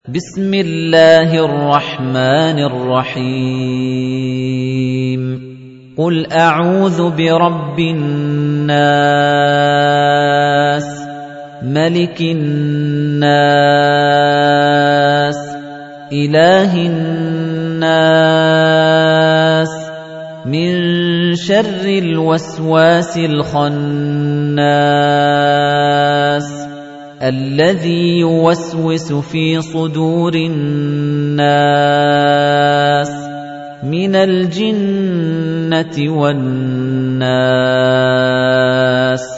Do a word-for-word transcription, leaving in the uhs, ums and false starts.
بسم الله الرحمن الرحيم قل أعوذ برب الناس ملك الناس إله الناس من شر الوسواس الخناس الذي يوسوس في صدور الناس من الجنة والناس